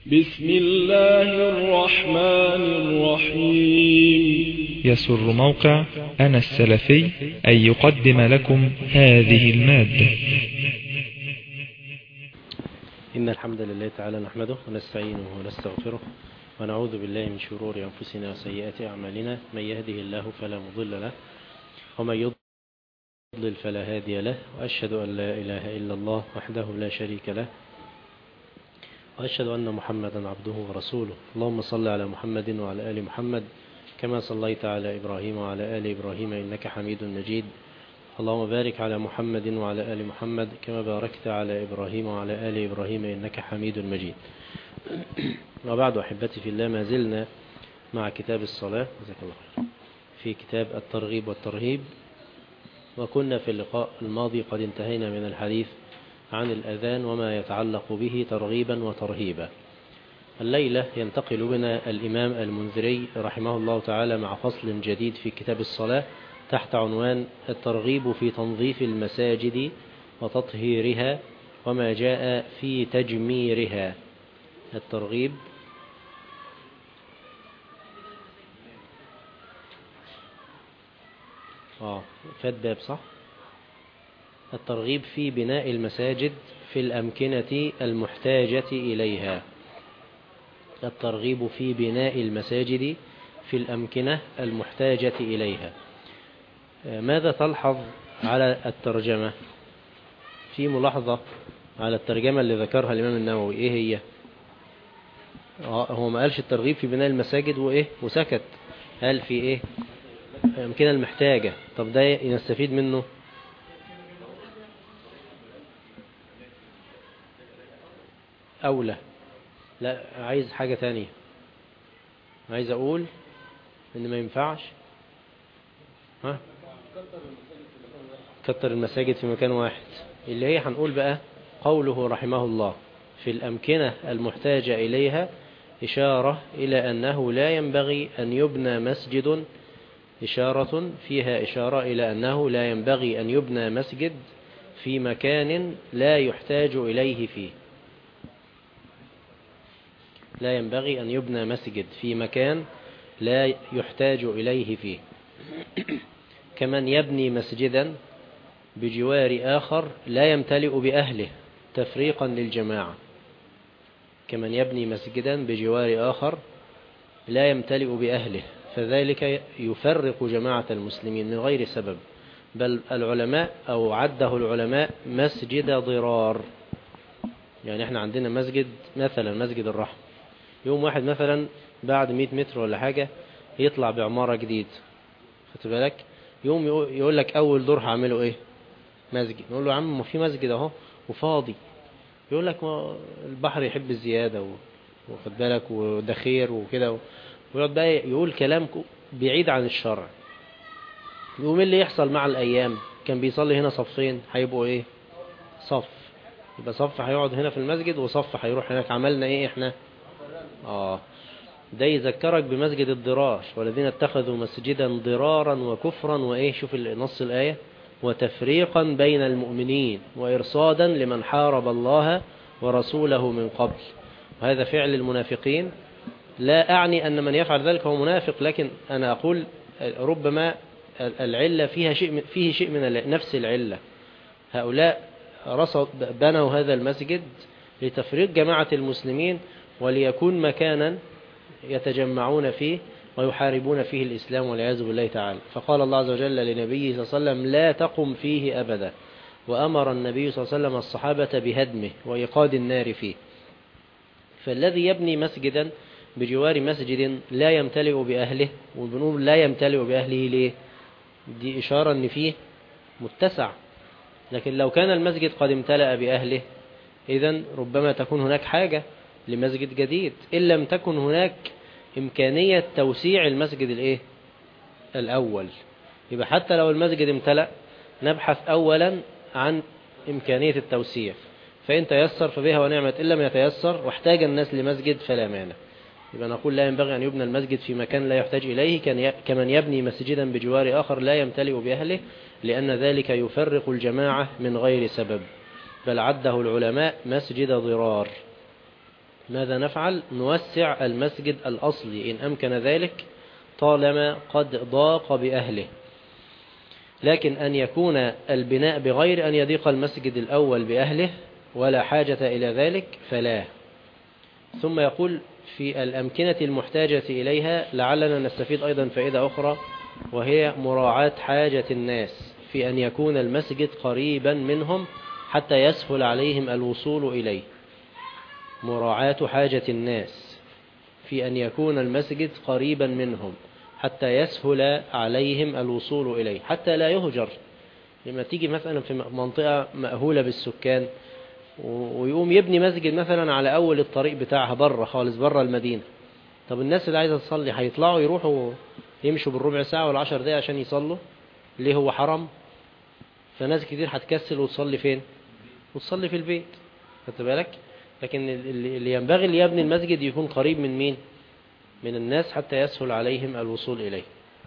بسم الله الرحمن الرحيم. يسر موقع أنا السلفي أن يقدم لكم هذه المادة. إن الحمد لله تعالى نحمده ونستعينه ونستغفره ونعوذ بالله من شرور أنفسنا وسيئات أعمالنا. من يهده الله فلا مضل له ومن يضلل فلا هادي له، وأشهد أن لا إله إلا الله وحده لا شريك له، وأشهد أن محمدا عبده ورسوله. اللهم صل على محمد وعلى آل محمد كما صليت على إبراهيم وعلى آل إبراهيم إنك حميد مجيد. اللهم بارك على محمد وعلى آل محمد كما باركت على إبراهيم وعلى آل إبراهيم إنك حميد مجيد. وبعد أحبتي في الله، ما زلنا مع كتاب الصلاة في كتاب الترغيب والترهيب، وكنا في اللقاء الماضي قد انتهينا من الحديث عن الأذان وما يتعلق به ترغيبا وترهيبا. الليلة ينتقل بنا الإمام المنذري رحمه الله تعالى مع فصل جديد في كتاب الصلاة تحت عنوان الترغيب في تنظيف المساجد وتطهيرها وما جاء في تجميرها. الترغيب فات باب صح؟ الترغيب في بناء المساجد في الأمكنة المحتاجة إليها. الترغيب في بناء المساجد في الأمكنة المحتاجة إليها. ماذا تلحظ على الترجمة؟ في ملاحظة على الترجمة اللي ذكرها الإمام النووي، إيه هي؟ هو ما قالش الترغيب في بناء المساجد وإيه وسكت، قال في إيه؟ الأمكنة المحتاجة. طب ده نستفيد منه أولى؟ لا، عايز حاجة تانية. عايز أقول إن ما ينفعش كتر المساجد في مكان واحد، اللي هي هنقول بقى قوله رحمه الله في الأمكنة المحتاجة إليها إشارة إلى أنه لا ينبغي أن يبنى مسجد، إشارة فيها إشارة إلى أنه لا ينبغي أن يبنى مسجد في مكان لا يحتاج إليه فيه. لا ينبغي أن يبنى مسجد في مكان لا يحتاج إليه فيه. كمن يبني مسجدا بجوار آخر لا يمتلئ بأهله تفريقا للجماعة. كمن يبني مسجدا بجوار آخر لا يمتلئ بأهله، فذلك يفرق جماعة المسلمين من غير سبب، بل العلماء أو عده العلماء مسجد ضرار. يعني احنا عندنا مسجد مثلا مسجد الرحمة، يوم واحد مثلا بعد 100 متر ولا حاجة يطلع بعمارة جديد، خدت بالك، يوم يقول لك أول دور هعمله إيه؟ مسجد. نقول له يا عم ما في مسجد أهو وفاضي. يقول لك ما البحر يحب الزيادة وخد بالك وده خير وكده، ويقعد بقى يقول كلام بعيد عن الشرع. يقوم اللي يحصل مع الأيام، كان بيصلي هنا صفين هيبقوا إيه؟ صف. يبقى صف هيقعد هنا في المسجد وصف هيروح هناك. عملنا إيه إحنا؟ ده يذكرك بمسجد الضرار، والذين اتخذوا مسجدا ضرارا وكفرا وإيه، شوف نص الآية، وتفريقا بين المؤمنين وإرصادا لمن حارب الله ورسوله من قبل. وهذا فعل المنافقين. لا أعني أن من يفعل ذلك هو منافق، لكن أنا أقول ربما العلة فيه شيء من نفس العلة. هؤلاء بنوا هذا المسجد لتفريق جماعة المسلمين وليكون مكانا يتجمعون فيه ويحاربون فيه الإسلام والعياذ بالله تعالى. فقال الله عز وجل لنبيه صلى الله عليه وسلم لا تقم فيه أبدا، وأمر النبي صلى الله عليه وسلم الصحابة بهدمه وإيقاد النار فيه. فالذي يبني مسجدا بجوار مسجد لا يمتلئ بأهله، وبنقول لا يمتلئ بأهله ليه؟ دي إشارة أن فيه متسع. لكن لو كان المسجد قد امتلأ بأهله إذن ربما تكون هناك حاجة لمسجد جديد، إن لم تكن هناك إمكانية توسيع المسجد الأول. يبقى حتى لو المسجد امتلأ نبحث أولا عن إمكانية التوسيع، فإن تيسر فبها ونعمت، إن لم يتيسر واحتاج الناس لمسجد فلا مانع. يبقى نقول لا ينبغي أن يبنى المسجد في مكان لا يحتاج إليه، كمن يبني مسجدا بجوار آخر لا يمتلئ بأهله، لأن ذلك يفرق الجماعة من غير سبب، بل عده العلماء مسجد ضرار. ماذا نفعل؟ نوسع المسجد الأصلي إن أمكن ذلك طالما قد ضاق بأهله. لكن أن يكون البناء بغير أن يضيق المسجد الأول بأهله ولا حاجة إلى ذلك فلا. ثم يقول في الأمكنة المحتاجة إليها لعلنا نستفيد أيضا فائدة أخرى، وهي مراعاة حاجة الناس في أن يكون المسجد قريبا منهم حتى يسهل عليهم الوصول إليه. مراعاة حاجة الناس في أن يكون المسجد قريبا منهم حتى يسهل عليهم الوصول إليه، حتى لا يهجر. لما تيجي مثلا في منطقة مأهولة بالسكان ويقوم يبني مسجد مثلا على أول الطريق بتاعها بره خالص، بره المدينة، طب الناس اللي عايزة تصلي هيطلعوا يروحوا يمشوا بالربع ساعة ولا 10 دقايق عشان يصلوا؟ ليه؟ هو حرام. فناس كتير هتكسل وتصلي فين؟ وتصلي في البيت. خدت بالك؟ لكن اللي ينبغي اللي يبني المسجد يكون قريب من مين؟ من الناس حتى يسهل عليهم الوصول إليه.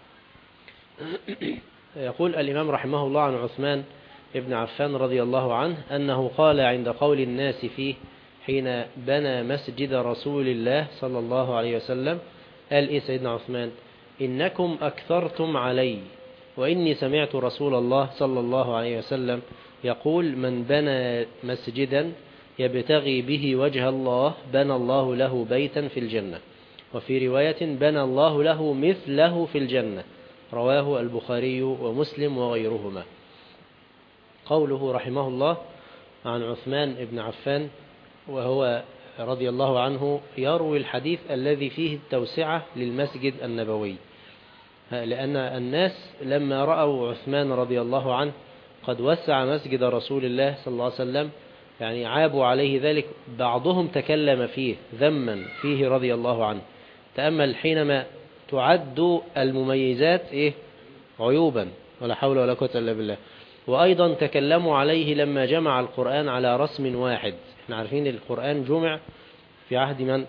يقول الإمام رحمه الله عن عثمان ابن عفان رضي الله عنه أنه قال عند قول الناس فيه حين بنى مسجد رسول الله صلى الله عليه وسلم، قال إيه سيدنا عثمان؟ إنكم أكثرتم علي، وإني سمعت رسول الله صلى الله عليه وسلم يقول من بنى مسجدا يبتغي به وجه الله بنى الله له بيتا في الجنة، وفي رواية بنى الله له مثله في الجنة، رواه البخاري ومسلم وغيرهما. قوله رحمه الله عن عثمان بن عفان وهو رضي الله عنه يروي الحديث الذي فيه التوسعة للمسجد النبوي، لأن الناس لما رأوا عثمان رضي الله عنه قد وسع مسجد رسول الله صلى الله عليه وسلم يعني عابوا عليه ذلك، بعضهم تكلم فيه ذما فيه رضي الله عنه. تأمل حينما تعد المميزات عيوبا، ولا حول ولا قوة إلا بالله. وأيضا تكلموا عليه لما جمع القرآن على رسم واحد. احنا عارفين القرآن جمع في عهد من؟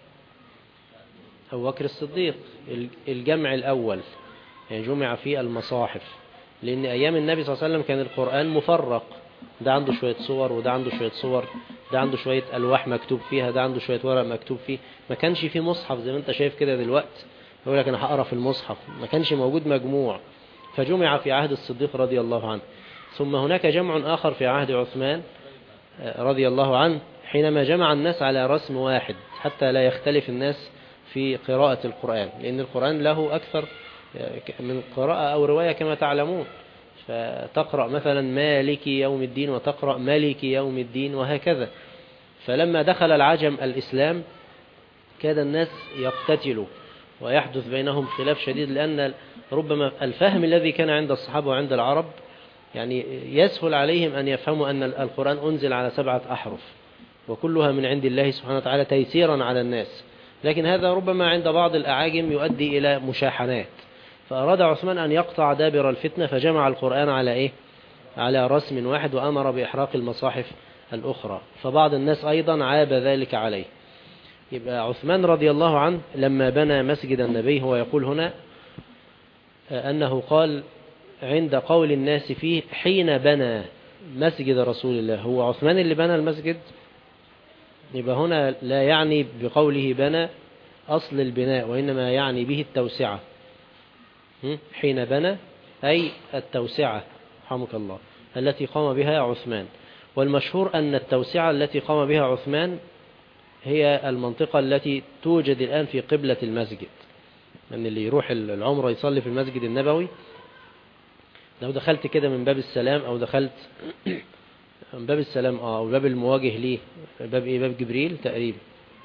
أبو بكر الصديق، الجمع الأول، يعني جمع في المصاحف، لأن أيام النبي صلى الله عليه وسلم كان القرآن مفرق، ده عنده شوية صور وده عنده شوية صور، ده عنده شوية ألواح مكتوب فيها، ده عنده شوية ورق مكتوب فيه. ما كانش فيه مصحف زي ما انت شايف كده دلوقتي يقول لك أنا هقرأ في المصحف، ما كانش موجود مجموع، فجمع في عهد الصديق رضي الله عنه. ثم هناك جمع آخر في عهد عثمان رضي الله عنه حينما جمع الناس على رسم واحد حتى لا يختلف الناس في قراءة القرآن، لأن القرآن له أكثر من قراءة أو رواية كما تعلمون، فتقرأ مثلا مالك يوم الدين وتقرأ ملك يوم الدين وهكذا. فلما دخل العجم الإسلام كاد الناس يقتتلوا ويحدث بينهم خلاف شديد، لأن ربما الفهم الذي كان عند الصحابة وعند العرب يعني يسهل عليهم أن يفهموا أن القرآن أنزل على 7 أحرف وكلها من عند الله سبحانه وتعالى تيسيرا على الناس، لكن هذا ربما عند بعض الأعاجم يؤدي إلى مشاحنات. فأراد عثمان أن يقطع دابر الفتنة فجمع القرآن على على رسم واحد وأمر بإحراق المصاحف الأخرى، فبعض الناس أيضا عاب ذلك عليه. يبقى عثمان رضي الله عنه لما بنى مسجد النبي، هو يقول هنا أنه قال عند قول الناس فيه حين بنى مسجد رسول الله، هو عثمان اللي بنى المسجد. يبقى هنا لا يعني بقوله بنى أصل البناء، وإنما يعني به التوسعة. حين بنى أي التوسعة رحمك الله التي قام بها عثمان. والمشهور أن التوسعة التي قام بها عثمان هي المنطقة التي توجد الآن في قبلة المسجد، أن اللي يروح العمرة يصلي في المسجد النبوي، لو دخلت كده من باب السلام أو دخلت من باب السلام أو باب المواجه ليه، باب باب جبريل تقريبا،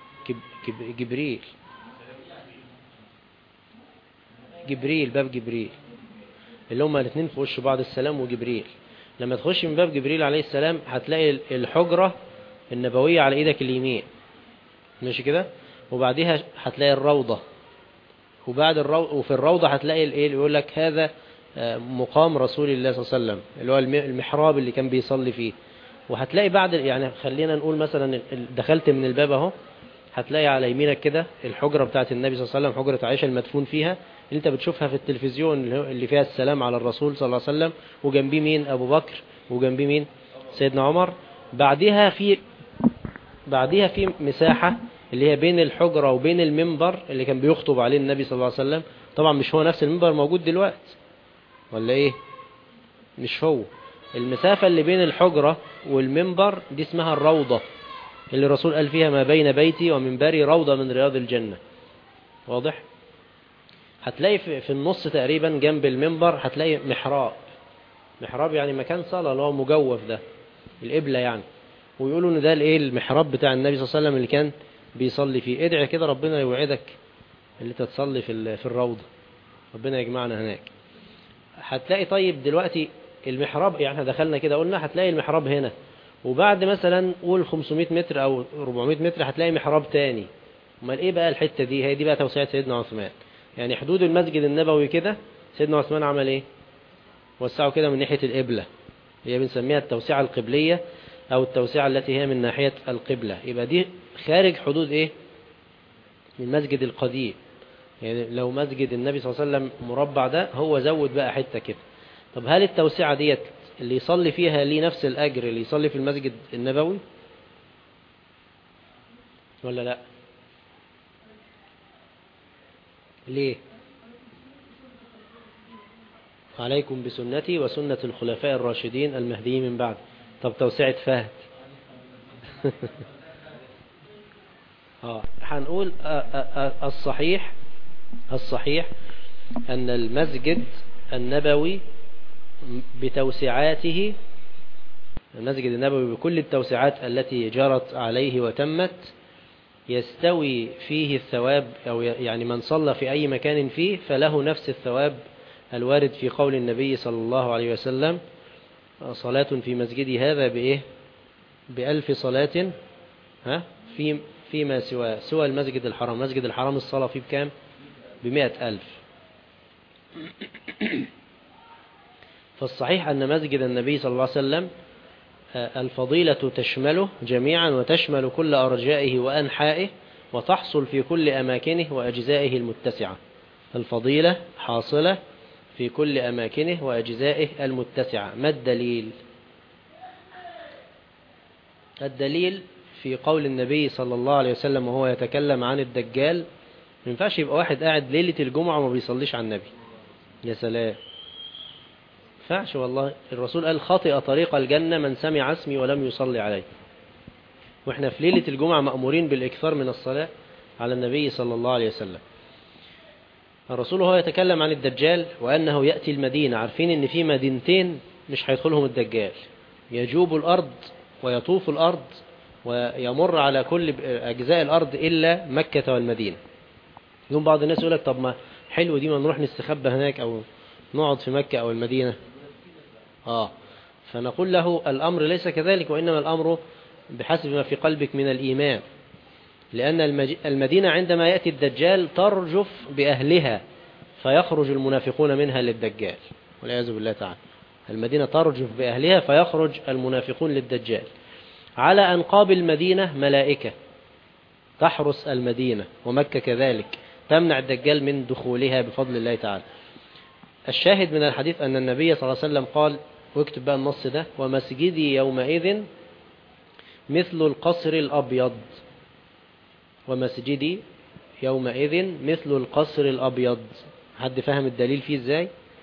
جبريل باب جبريل اللي هما الاثنين في وش بعض، السلام وجبريل. لما تخش من باب جبريل عليه السلام هتلاقي الحجرة النبوية على ايدك اليمين، ماشي كده، وبعدها هتلاقي الروضة، وبعد وفي الروضة هتلاقي اللي يقول لك هذا مقام رسول الله صلى الله عليه وسلم، اللي هو المحراب اللي كان بيصلي فيه. وهتلاقي بعد يعني خلينا نقول مثلا دخلت من الباب اهو، هتلاقي على يمينك كده الحجرة بتاعت النبي صلى الله عليه وسلم، حجرة عائشة المدفون فيها، اللي انت بتشوفها في التلفزيون اللي فيها السلام على الرسول صلى الله عليه وسلم، وجنبيه مين؟ أبو بكر، وجنبيه مين؟ سيدنا عمر. بعدها في مساحة اللي هي بين الحجرة وبين المنبر اللي كان بيخطب عليه النبي صلى الله عليه وسلم. طبعا مش هو نفس المنبر موجود دلوقتي ولا ايه؟ مش هو. المسافة اللي بين الحجرة والمنبر دي اسمها الروضة، اللي الرسول قال فيها ما بين بيتي ومنبري روضة من رياض الجنة. واضح؟ هتلاقي في النص تقريبا جنب المنبر هتلاقي محراب. محراب يعني مكان صلاة اللي هو مجوف ده، القبلة يعني. ويقولوا ان ده الايه المحراب بتاع النبي صلى الله عليه وسلم اللي كان بيصلي فيه. ادعي كده ربنا يوعدك اللي تتصلي في الروضة، ربنا يجمعنا هناك. هتلاقي طيب دلوقتي المحراب، يعني احنا دخلنا كده قلنا هتلاقي المحراب هنا، وبعد مثلا قول 500 متر او 400 متر هتلاقي محراب تاني. امال ايه بقى الحتة دي؟ هي دي بقى توسعة سيدنا عثمان. يعني حدود المسجد النبوي كده سيدنا عثمان عمل ايه؟ وسعوا كده من ناحية القبلة، هي بنسميها التوسعة القبلية او التوسعة التي هي من ناحية القبلة. يبقى دي خارج حدود ايه؟ المسجد القديم. يعني لو مسجد النبي صلى الله عليه وسلم مربع ده، هو زود بقى حتة كده. طب هل التوسعة ديت اللي يصلي فيها ليه نفس الأجر اللي يصلي في المسجد النبوي ولا لا؟ ليه؟ عليكم بسنتي وسنة الخلفاء الراشدين المهديين من بعد. طب توسعة فهد هنقول الصحيح أن المسجد النبوي بتوسعاته، المسجد النبوي بكل التوسعات التي جرت عليه وتمت، يستوي فيه الثواب، أو يعني من صلى في أي مكان فيه فله نفس الثواب الوارد في قول النبي صلى الله عليه وسلم: صلاة في مسجدي هذا بإيه؟ ب1000 صلاة فيما سوى المسجد الحرام. مسجد الحرام الصلاة فيه بكام؟ ب100,000. فالصحيح أن مسجد النبي صلى الله عليه وسلم الفضيلة تشمله جميعا، وتشمل كل أرجائه وأنحائه، وتحصل في كل أماكنه وأجزائه المتسعة. الفضيلة حاصلة في كل أماكنه وأجزائه المتسعة. ما الدليل؟ الدليل في قول النبي صلى الله عليه وسلم وهو يتكلم عن الدجال: ما ينفعش يبقى واحد قاعد ليلة الجمعة وما بيصليش على النبي. يا سلام، فعش والله. الرسول قال: خطئ طريق الجنة من سمع اسمي ولم يصلي عليه. واحنا في ليلة الجمعة مأمورين بالإكثار من الصلاة على النبي صلى الله عليه وسلم. الرسول هو يتكلم عن الدجال وأنه يأتي المدينة. عارفين ان في مدينتين مش هيدخلهم الدجال، يجوب الأرض ويطوف الأرض ويمر على كل أجزاء الأرض إلا مكة والمدينة. يوم بعض الناس يقول لك: طب ما حلو دي، ما نروح نستخبى هناك أو نقعد في مكة أو المدينة. فنقول له: الأمر ليس كذلك، وإنما الأمر بحسب ما في قلبك من الإيمان. لأن المدينة عندما يأتي الدجال ترجف بأهلها، فيخرج المنافقون منها للدجال والعياذ بالله تعالى. المدينة ترجف بأهلها فيخرج المنافقون للدجال. على أنقاب المدينة ملائكة تحرس المدينة، ومكة كذلك تمنع الدجال من دخولها بفضل الله تعالى. الشاهد من الحديث أن النبي صلى الله عليه وسلم قال، واكتب بقى النص ده: ومسجدي يومئذ مثل القصر الأبيض. ومسجدي يومئذ مثل القصر الأبيض. حد فهم الدليل فيه ازاي؟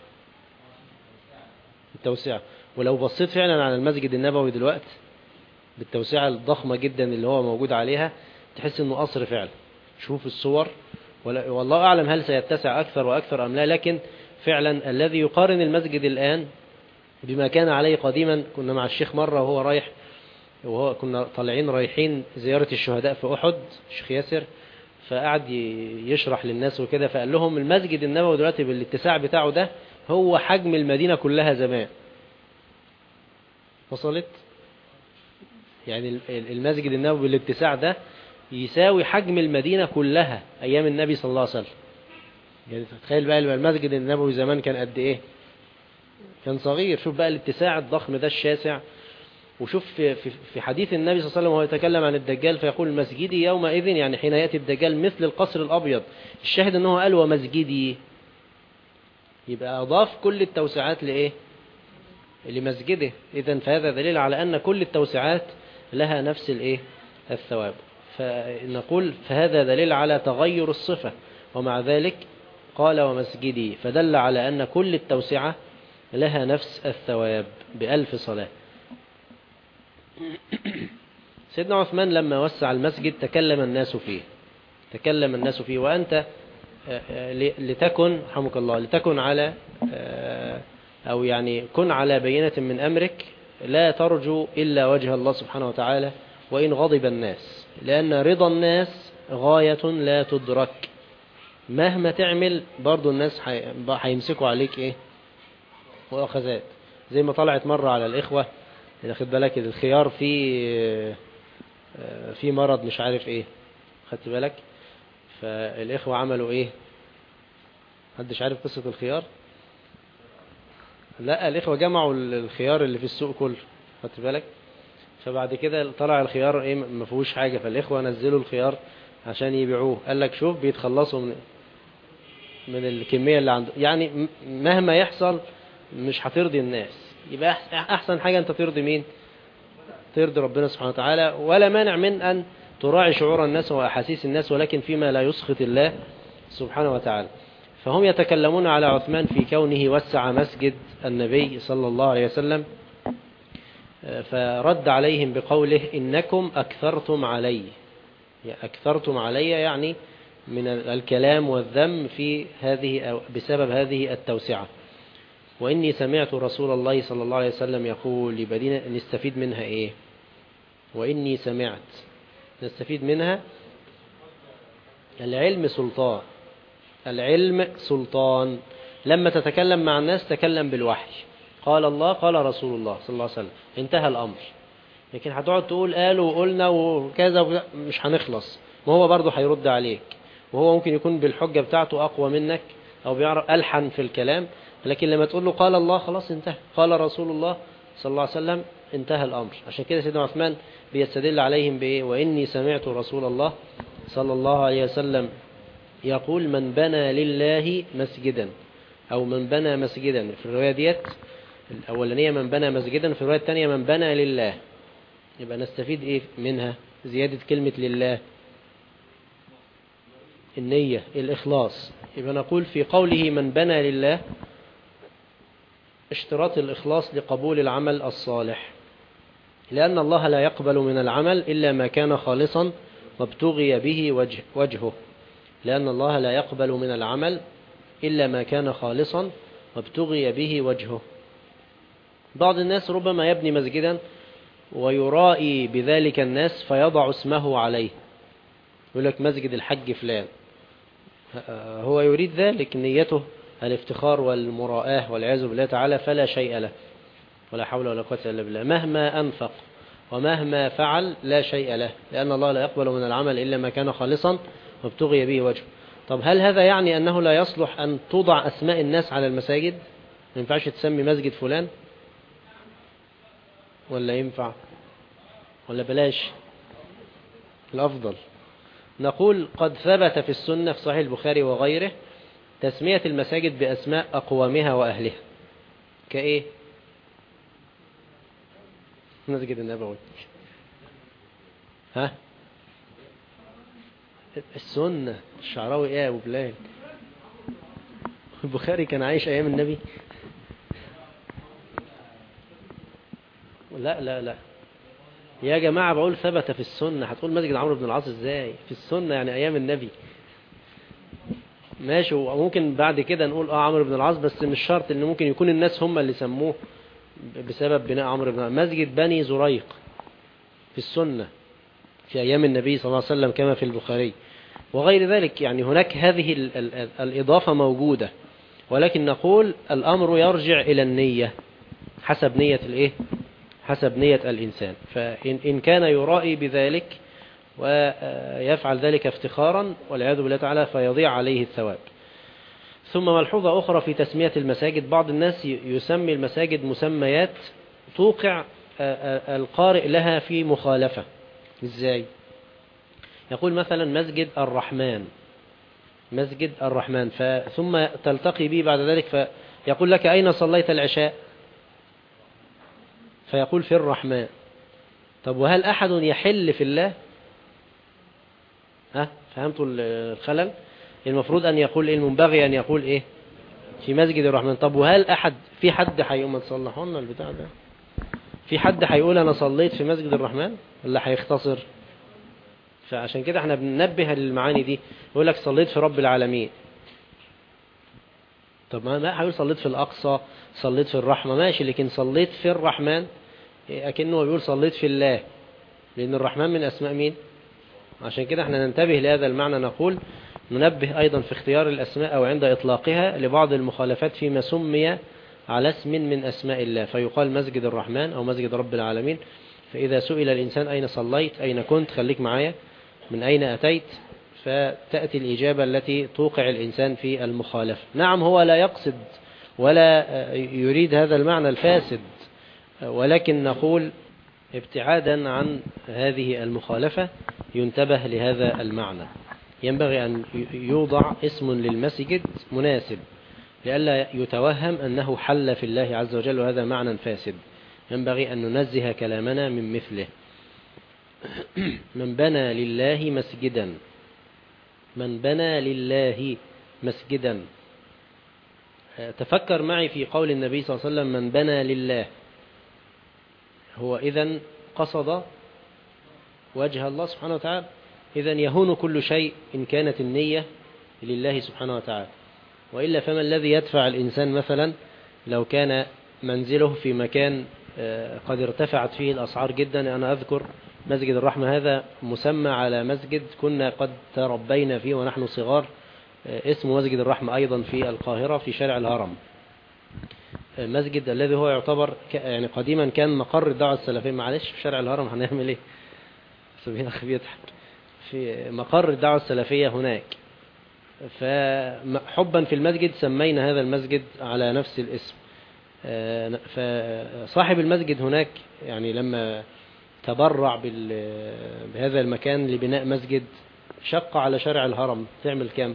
التوسعة. ولو بصيت فعلا على المسجد النبوي دلوقتي بالتوسعة الضخمة جدا اللي هو موجود عليها، تحس انه قصر فعلا. شوف الصور، والله أعلم هل سيتسع أكثر وأكثر أم لا، لكن فعلا الذي يقارن المسجد الآن بما كان عليه قديما. كنا مع الشيخ مرة كنا طالعين رايحين زيارة الشهداء في أحد، الشيخ ياسر، فقعد يشرح للناس وكده، فقال لهم المسجد النبوي دلوقتي بالاتساع بتاعه ده هو حجم المدينة كلها زمان. وصلت؟ يعني المسجد النبوي بالاتساع ده يساوي حجم المدينة كلها أيام النبي صلى الله عليه وسلم. يعني تخيل بقى المسجد النبوي زمان كان قد إيه؟ كان صغير. شوف بقى الاتساع الضخم ده الشاسع. وشوف في حديث النبي صلى الله عليه وسلم وهو يتكلم عن الدجال فيقول: مسجدي يومئذ، يعني حين يأتي الدجال، مثل القصر الأبيض. الشاهد أنه قال ومسجدي، يبقى أضاف كل التوسعات لإيه؟ لمسجده. إذن فهذا دليل على أن كل التوسعات لها نفس الإيه؟ الثواب. فنقول فهذا دليل على تغير الصفة، ومع ذلك قال ومسجدي، فدل على أن كل التوسعة لها نفس الثواب ب1000 صلاة. سيدنا عثمان لما وسع المسجد تكلم الناس فيه، وأنت لتكن رحمك الله لتكن على أو يعني كن على بينة من أمرك، لا ترجو إلا وجه الله سبحانه وتعالى وإن غضب الناس، لأن رضا الناس غاية لا تدرك. مهما تعمل برضو الناس هيمسكوا عليك إيه وأخذات، زي ما طلعت مرة على الإخوة إذا خد بالك الخيار في مرض مش عارف إيه، خدت بالك، فالإخوة عملوا إيه؟ محدش عارف قصة الخيار؟ لا، الإخوة جمعوا الخيار اللي في السوق كله، خدت بالك، فبعد كده طلع الخيار إيه ما فيهوش حاجة، فالإخوة نزلوا الخيار عشان يبيعوه، قال لك شوف بيتخلصوا من الكمية اللي عنده. يعني مهما يحصل مش هترضي الناس، يبقى أحسن حاجة أنت ترضي مين؟ ترضي ربنا سبحانه وتعالى، ولا مانع من أن تراعي شعور الناس وأحاسيس الناس، ولكن فيما لا يسخط الله سبحانه وتعالى. فهم يتكلمون على عثمان في كونه وسع مسجد النبي صلى الله عليه وسلم، فرد عليهم بقوله إنكم أكثرتم علي يعني من الكلام والذم في هذه بسبب هذه التوسعة. وإني سمعت رسول الله صلى الله عليه وسلم يقول، يبقى نستفيد منها إيه؟ وإني سمعت، نستفيد منها العلم سلطان. لما تتكلم مع الناس تكلم بالوحي، قال الله قال رسول الله صلى الله عليه وسلم، انتهى الأمر. لكن هتقعد تقول قالوا وقلنا وكذا مش هنخلص، ما هو برضه هيرد عليك، وهو ممكن يكون بالحجة بتاعته أقوى منك أو بيعرف ألحن في الكلام، لكن لما تقول له قال الله خلاص انتهى، قال رسول الله صلى الله عليه وسلم انتهى الأمر. عشان كده سيدنا عثمان بيستدل عليهم بإيه؟ وإني سمعت رسول الله صلى الله عليه وسلم يقول من بنى لله مسجدا، أو من بنى مسجدا في الرواية ديت الأولانية من بنى مسجدا، في الرواية الثانية من بنى لله. يبقى نستفيد إيه منها؟ زيادة كلمة لله، النية، الإخلاص. يبقى نقول في قوله من بنى لله اشتراط الإخلاص لقبول العمل الصالح، لأن الله لا يقبل من العمل إلا ما كان خالصا وابتغي به وجهه، لأن الله لا يقبل من العمل إلا ما كان خالصا وابتغي به وجهه. بعض الناس ربما يبني مسجدا ويرائي بذلك الناس فيضع اسمه عليه، يقول لك مسجد الحج فلان، هو يريد ذلك، نيته الافتخار والمراءة والعياذ بالله تعالى، فلا شيء له ولا حول ولا قوة إلا بالله. مهما أنفق ومهما فعل لا شيء له، لأن الله لا يقبل من العمل إلا ما كان خالصا وابتغي به وجهه. طب هل هذا يعني أنه لا يصلح أن توضع أسماء الناس على المساجد؟ ما ينفعش تسمي مسجد فلان؟ ولا ينفع؟ ولا بلاش؟ الأفضل نقول قد ثبت في السنة في صحيح البخاري وغيره تسمية المساجد بأسماء أقوامها وأهلها، كإيه؟ مسجد النبوي، ها؟ السنة الشعراوي إيه يا أبو بلال؟ البخاري كان عايش أيام النبي؟ لا لا لا يا جماعة، بقول ثبت في السنة، هتقول مسجد عمرو بن العاص إزاي؟ في السنة يعني أيام النبي، ماشي. وممكن بعد كده نقول عمرو بن العاص، بس مش شرط، إن ممكن يكون الناس هم اللي سموه بسبب بناء عمرو بن العاص. مسجد بني زريق في السنة في أيام النبي صلى الله عليه وسلم كما في البخاري وغير ذلك. يعني هناك هذه الإضافة موجودة، ولكن نقول الأمر يرجع إلى النية، حسب نية الإيه؟ حسب نية الإنسان. فإن كان يرائي بذلك ويفعل ذلك افتخارا والعياذ بالله تعالى فيضيع عليه الثواب. ثم ملحوظة أخرى في تسمية المساجد، بعض الناس يسمي المساجد مسميات توقع القارئ لها في مخالفة. إزاي؟ يقول مثلا مسجد الرحمن، ثم تلتقي به بعد ذلك فيقول لك أين صليت العشاء؟ فيقول في الرحمن. طب وهل أحد يحل في الله؟ فهمتوا الخلل؟ المفروض أن يقول المنبغي أن يقول في مسجد الرحمن. طب وهل في حد هيقوم ما تصلحوا لنا البتاع ده؟ في حد هيقول أنا صليت في مسجد الرحمن ولا هيختصر؟ فعشان كده احنا بننبه للمعاني دي. يقول لك صليت في رب العالمين. طب ما هيقول صليت في الأقصى، صليت في الرحمة، ماشي، لكن صليت في الرحمن أكنه بيقول صليت في الله، لأن الرحمن من أسماء مين؟ عشان كده احنا ننتبه لهذا المعنى. نقول ننبه أيضا في اختيار الأسماء أو عند إطلاقها لبعض المخالفات فيما سمي على اسم من أسماء الله، فيقال مسجد الرحمن أو مسجد رب العالمين. فإذا سئل الإنسان أين صليت، أين كنت، خليك معايا، من أين أتيت، فتأتي الإجابة التي توقع الإنسان في المخالفة. نعم، هو لا يقصد ولا يريد هذا المعنى الفاسد، ولكن نقول ابتعادا عن هذه المخالفة ينتبه لهذا المعنى. ينبغي أن يوضع اسم للمسجد مناسب لئلا يتوهم أنه حل في الله عز وجل، وهذا معنى فاسد. ينبغي أن ننزه كلامنا من مثله. من بنى لله مسجدا، من بنى لله مسجدا. تفكر معي في قول النبي صلى الله عليه وسلم من بنى لله، هو إذن قصد وجه الله سبحانه وتعالى. إذن يهون كل شيء إن كانت النية لله سبحانه وتعالى، وإلا فما الذي يدفع الإنسان مثلا لو كان منزله في مكان قد ارتفعت فيه الأسعار جدا. أنا أذكر مسجد الرحمة هذا مسمى على مسجد كنا قد تربينا فيه ونحن صغار، اسمه مسجد الرحمة أيضا في القاهرة في شارع الهرم. مسجد الذي هو يعتبر يعني قديما كان مقر الدعوة السلفية. معلش في شارع الهرم هنعمل ايه؟ سبحان أخي بيضحك. في مقر الدعوة السلفية هناك. فحبا في المسجد سمينا هذا المسجد على نفس الاسم. فصاحب المسجد هناك يعني لما تبرع بهذا المكان لبناء مسجد شق على شارع الهرم. تعمل كام؟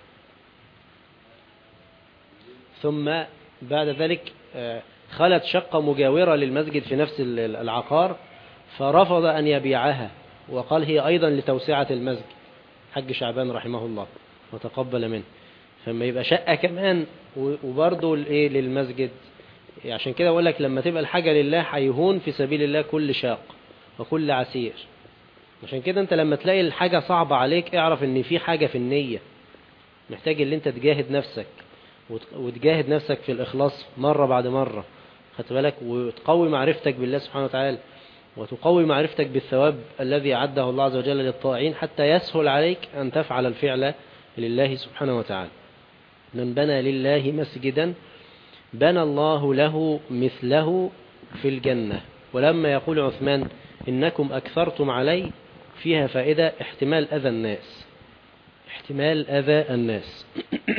ثم بعد ذلك خلت شقة مجاورة للمسجد في نفس العقار، فرفض أن يبيعها وقال هي أيضا لتوسعة المسجد. حج شعبان رحمه الله وتقبل منه. فما يبقى شقة كمان وبرضه للمسجد. عشان كده أقول لك لما تبقى الحاجة لله هيهون في سبيل الله كل شاق وكل عسير. عشان كده أنت لما تلاقي الحاجة صعبة عليك اعرف ان في حاجة في النية، محتاج ان انت تجاهد نفسك وتجاهد نفسك في الإخلاص مرة بعد مرة، خدت بالك، وتقوي معرفتك بالله سبحانه وتعالى، وتقوي معرفتك بالثواب الذي أعده الله عز وجل للطائعين حتى يسهل عليك أن تفعل الفعل لله سبحانه وتعالى. من بنى لله مسجدا بنى الله له مثله في الجنة. ولما يقول عثمان إنكم أكثرتم علي، فيها فائدة احتمال أذى الناس، احتمال أذى الناس.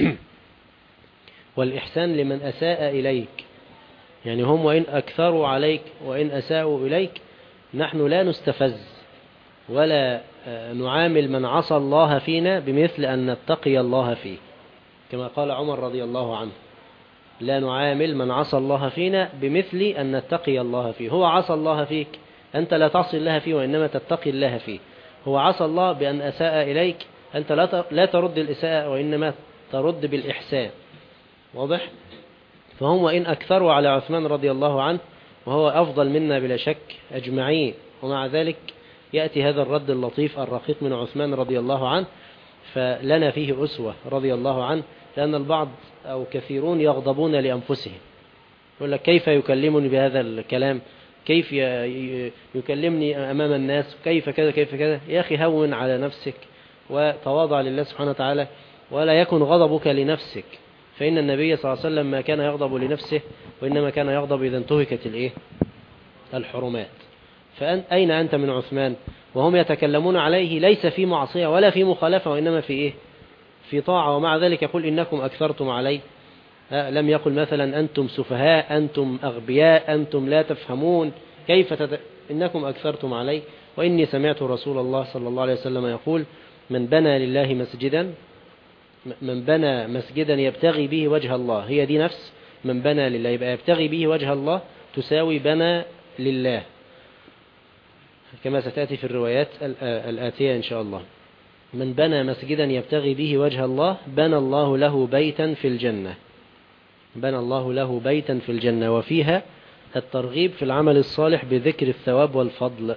والإحسان لمن أساء إليك، يعني هم وإن أكثروا عليك وإن أساءوا إليك نحن لا نستفز ولا نعامل من عصى الله فينا بمثل أن نتقي الله فيه، كما قال عمر رضي الله عنه لا نعامل من عصى الله فينا بمثل أن نتقي الله فيه. هو عصى الله فيك، أنت لا تعصي الله فيه وإنما تتقي الله فيه. هو عصى الله بأن أساء إليك، أنت لا ترد الإساءة وإنما ترد بالإحسان. واضح؟ فهم وإن أكثروا على عثمان رضي الله عنه وهو أفضل منا بلا شك أجمعين، ومع ذلك يأتي هذا الرد اللطيف الرقيق من عثمان رضي الله عنه، فلنا فيه أسوة رضي الله عنه. لأن البعض أو كثيرون يغضبون لأنفسهم، يقول لك كيف يكلمني بهذا الكلام، كيف يكلمني أمام الناس، كيف كذا كيف كذا. يا أخي هون على نفسك وتواضع لله سبحانه وتعالى، ولا يكن غضبك لنفسك، فإن النبي صلى الله عليه وسلم ما كان يغضب لنفسه وإنما كان يغضب إذا انتهكت الحرمات. فأين أنت من عثمان وهم يتكلمون عليه ليس في معصية ولا في مخالفة وإنما في في طاعة، ومع ذلك يقول إنكم أكثرتم علي. لم يقل مثلا أنتم سفهاء، أنتم أغبياء، أنتم لا تفهمون، إنكم أكثرتم علي. وإني سمعت رسول الله صلى الله عليه وسلم يقول من بنى لله مسجدا، من بنى مسجدا يبتغي به وجه الله، هي دي نفس من بنى لله، يبقى يبتغي به وجه الله تساوي بنى لله، كما ستأتي في الروايات الآتية إن شاء الله. من بنى مسجدا يبتغي به وجه الله بنى الله له بيتا في الجنة. بنى الله له بيتا في الجنة. وفيها الترغيب في العمل الصالح بذكر الثواب والفضل.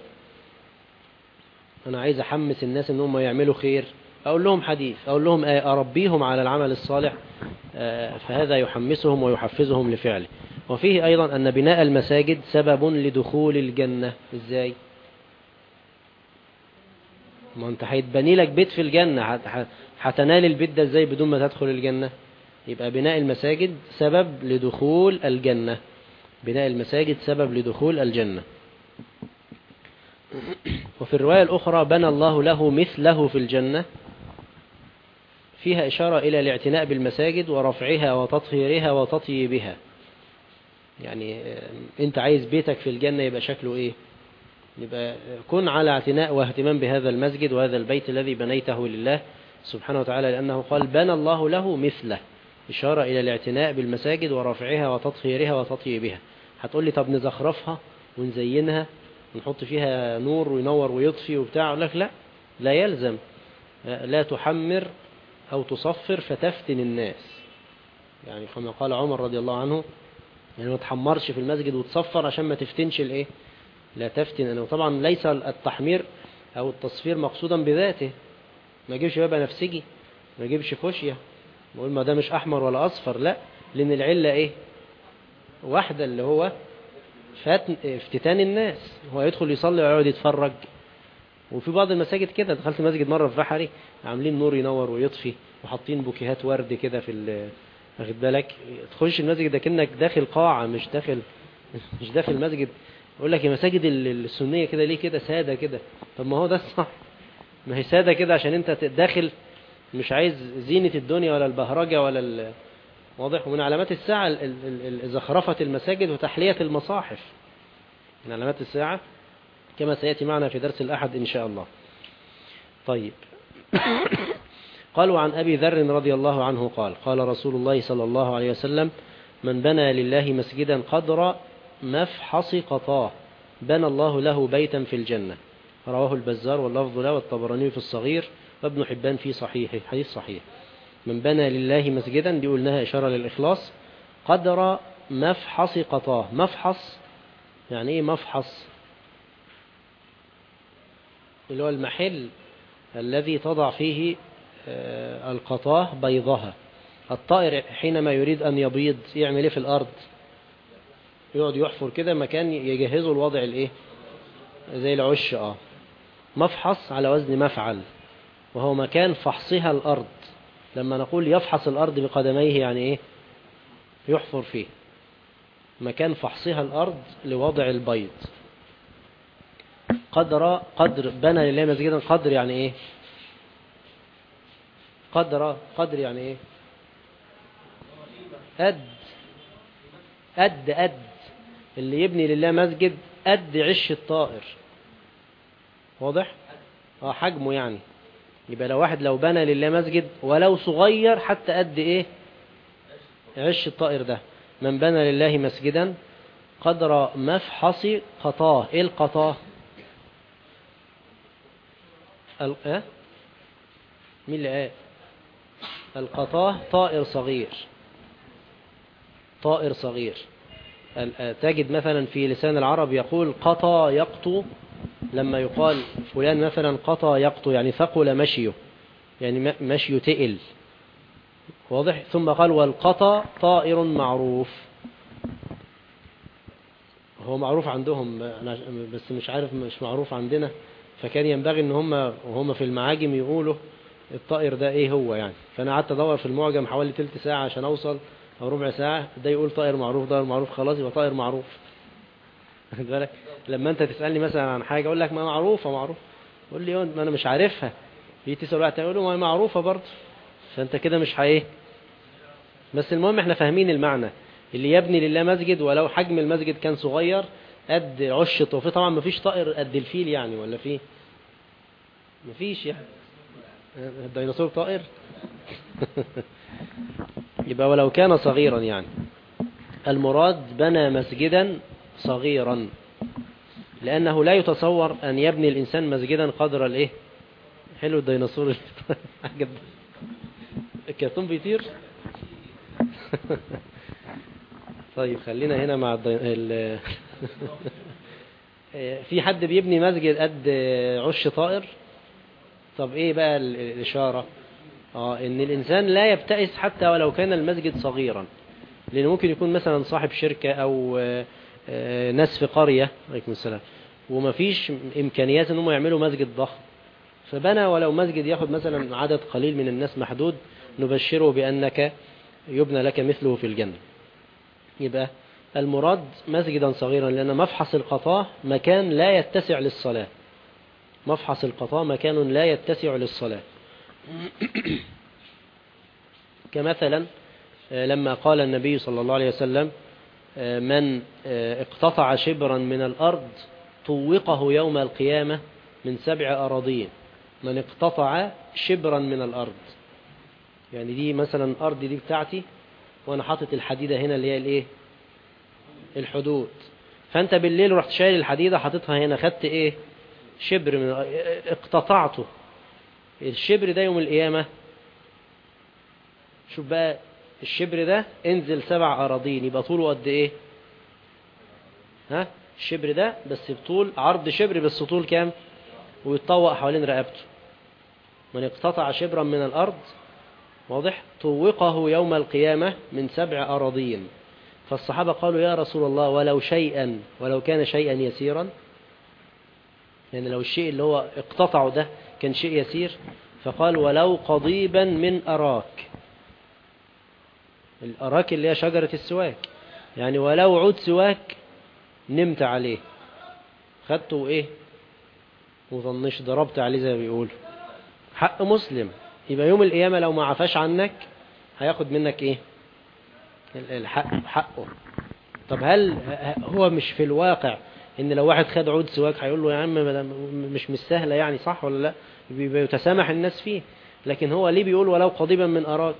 أنا عايز أحمس الناس أنهم يعملوا خير، أقول لهم حديث، أقول لهم أربيهم على العمل الصالح، فهذا يحمسهم ويحفزهم لفعله. وفيه أيضا أن بناء المساجد سبب لدخول الجنة. إزاي؟ ما أنت هيتبني لك بيت في الجنة، هتنال البيت ده إزاي بدون ما تدخل الجنة؟ يبقى بناء المساجد سبب لدخول الجنة. بناء المساجد سبب لدخول الجنة. وفي الرواية الأخرى بنى الله له مثله في الجنة، فيها إشارة إلى الاعتناء بالمساجد ورفعها وتطهيرها وتطييبها. يعني أنت عايز بيتك في الجنة يبقى شكله إيه؟ يبقى كن على اعتناء واهتمام بهذا المسجد وهذا البيت الذي بنيته لله سبحانه وتعالى، لأنه قال بنى الله له مثله، إشارة إلى الاعتناء بالمساجد ورفعها وتطهيرها وتطييبها. هتقول لي طب نزخرفها ونزينها ونحط فيها نور وينور ويطفي وبتاع؟ أقول لك لا، لا يلزم. لا تحمر أو تصفر فتفتن الناس، يعني كما قال عمر رضي الله عنه، يعني ما تحمرش في المسجد وتصفر عشان ما تفتنش الايه، لا تفتن. أنه طبعا ليس التحمير أو التصفير مقصودا بذاته، ما يجيبش بقى بنفسجي، ما يجيبش فوشيا نقول ما ده مش أحمر ولا أصفر، لا، لأن العلة إيه؟ واحدة، اللي هو افتتان الناس. هو يدخل يصلي ويقعد يتفرج. وفي بعض المساجد كده، دخلت مسجد مرة في بحري عاملين نور ينور ويطفي وحاطين بوكيهات ورد كده في واخد بالك، تخش المسجد ده كأنك داخل قاعة مش داخل مسجد. يقول لك يا مساجد السنية كده ليه كده سادة كده؟ طب ما هو ده الصح، ما هي سادة كده عشان انت داخل مش عايز زينة الدنيا ولا البهرجة ولا واضح. ومن علامات الساعة زخرفة المساجد وتحلية المصاحف، من علامات الساعة كما سيأتي معنا في درس الأحد إن شاء الله. طيب. قالوا عن أبي ذر رضي الله عنه قال قال رسول الله صلى الله عليه وسلم من بنى لله مسجدا قدر مفحص قطاه بنى الله له بيتا في الجنة. رواه البزار واللفظ له والطبراني في الصغير وابن حبان في صحيحه، حديث صحيح. من بنى لله مسجدا دي قلناها إشارة للإخلاص. قدر مفحص قطاه. مفحص يعني إيه؟ مفحص اللي هو المحل الذي تضع فيه القطاه بيضها. الطائر حينما يريد أن يبيض يعمل إيه في الأرض؟ يقعد يحفر كده مكان يجهزه الوضع الإيه؟ زي العش. مفحص على وزن مفعل، وهو مكان فحصها الأرض. لما نقول يفحص الأرض بقدميه يعني إيه؟ يحفر فيه. مكان فحصها الأرض لوضع البيض. قدر بنى لله مسجدا. قدر يعني إيه؟ قدر يعني إيه؟ قد اللي يبني لله مسجد قد عش الطائر. واضح؟ حجمه يعني. يبقى لو واحد لو بنى لله مسجد ولو صغير حتى قد ايه؟ عش الطائر ده. من بنى لله مسجدا قدر مفحص قطاه. ايه القطاه؟ مين اللي قال؟ القطاه طائر صغير. طائر صغير. تجد مثلا في لسان العرب يقول قطى يقطو، لما يقال فلان مثلا قطى يقطو يعني ثقل مشيه، يعني مشيه تقل. واضح؟ ثم قال والقطى طائر معروف. هو معروف عندهم بس مش عارف، مش معروف عندنا. فكان ينبغي ان هم في المعاجم يقولوا الطائر ده ايه هو يعني. فانا قعدت ادور في المعجم حوالي تلت ساعة عشان اوصل، او ربع ساعة. ده يقول طائر معروف، طائر معروف، خلاص يبقى طائر معروف. واخد بالك؟ لما انت تسألني مثلا عن حاجة اقول لك ما معروفة. قول لي ما انا مش عارفها. في تسأل واحد تقول له ما معروفة برضه، فانت كده مش هايه. بس المهم احنا فاهمين المعنى. اللي يبني لله مسجد ولو حجم المسجد كان صغير قد عش الطوفي. طبعا مفيش طائر قد الفيل يعني، ولا فيه؟ مفيش يعني. الديناصور طائر. يبقى ولو كان صغيرا يعني. المراد بنى مسجدا صغيرا، لأنه لا يتصور أن يبني الإنسان مسجدا قدر الإيه؟ حلو الديناصور عجب. الكرتون بيطير. طيب خلينا هنا مع في حد بيبني مسجد قد عش طائر؟ طب ايه بقى الإشارة؟ ان الإنسان لا يبتئس حتى ولو كان المسجد صغيرا، لأنه ممكن يكون مثلا صاحب شركة أو ناس في قرية، عليكم السلام، وما فيش إمكانيات أنهم يعملوا مسجد ضخم، فبنى ولو مسجد ياخد مثلا عدد قليل من الناس محدود، نبشره بأنك يبنى لك مثله في الجنة. يبقى المراد مسجدا صغيرا، لأن مفحص القطاع مكان لا يتسع للصلاة. مفحص القطاع مكان لا يتسع للصلاة. كمثلا لما قال النبي صلى الله عليه وسلم: من اقتطع شبرا من الأرض طوقه يوم القيامة من 7 أراضين. من اقتطع شبرا من الأرض، يعني دي مثلا الأرض دي بتاعتي، وأنا حاطط الحديدة هنا اللي هي الايه، الحدود، فأنت بالليل رحت شايل الحديدة حاططها هنا، خدت ايه، شبر من اقتطعته. الشبر ده يوم القيامة، شوف بقى الشبر ده انزل 7 أراضين، يبقى طوله قد ايه؟ الشبر ده بس بطول، عرض شبر بس طول كام؟ ويتطوق حوالين رقبته. من اقتطع شبرا من الأرض، واضح، طوقه يوم القيامة من 7 أراضين. فالصحابة قالوا: يا رسول الله، ولو كان شيئا يسيرا، يعني لو الشيء اللي هو اقتطعه ده كان شيء يسير. فقال: ولو قضيبا من أراك. الأراك اللي هي شجرة السواك، يعني ولو عود سواك نمت عليه، خدته ايه، وظنش ضربت عليه زي ما بيقولوا، حق مسلم. يبقى يوم القيامة لو ما عفاش عنك هياخد منك ايه، الحق، حقه. طب هل هو مش في الواقع ان لو واحد خد عود سواك هيقول له: يا عم مش سهلة يعني، صح ولا لا؟ بيتسامح الناس فيه. لكن هو ليه بيقول ولو قضيبا من أراك؟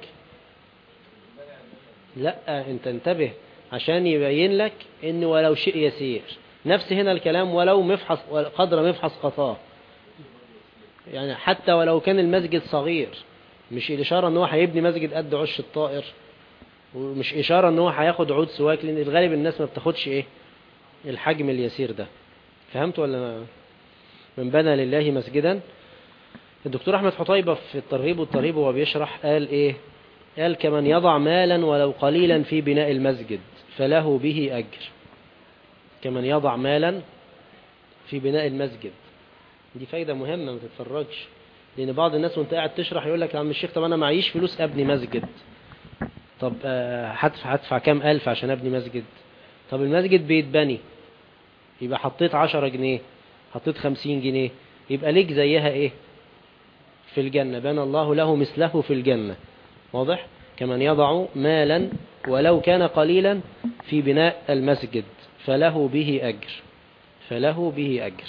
لا، انت انتبه، عشان يبين لك ان ولو شيء يسير. نفس هنا الكلام، ولو مفحص قدر مفحص قطاع، يعني حتى ولو كان المسجد صغير، مش الإشارة ان هو هيبني مسجد قد عش الطائر، ومش إشارة ان هو هياخد عود سواك، لان الغالب الناس ما بتاخدش ايه، الحجم اليسير ده. فهمت ولا؟ من بنى لله مسجدا. الدكتور أحمد حطيبة في الترغيب والترهيب وهو بيشرح قال ايه؟ قال: كمن يضع مالا ولو قليلا في بناء المسجد فله به أجر. كمن يضع مالا في بناء المسجد، دي فايدة مهمة، ما تتفرجش، لأن بعض الناس وانت قاعد تشرح يقول لك: يا عم الشيخ، طب أنا معيش فلوس أبني مسجد. طب هدفع كام ألف عشان أبني مسجد؟ طب المسجد بيتبني، يبقى حطيت 10 جنيه، حطيت 50 جنيه، يبقى ليك زيها ايه في الجنة، بنى الله له مثله في الجنة. واضح؟ كمن يضع مالا ولو كان قليلا في بناء المسجد فله به أجر، فله به أجر.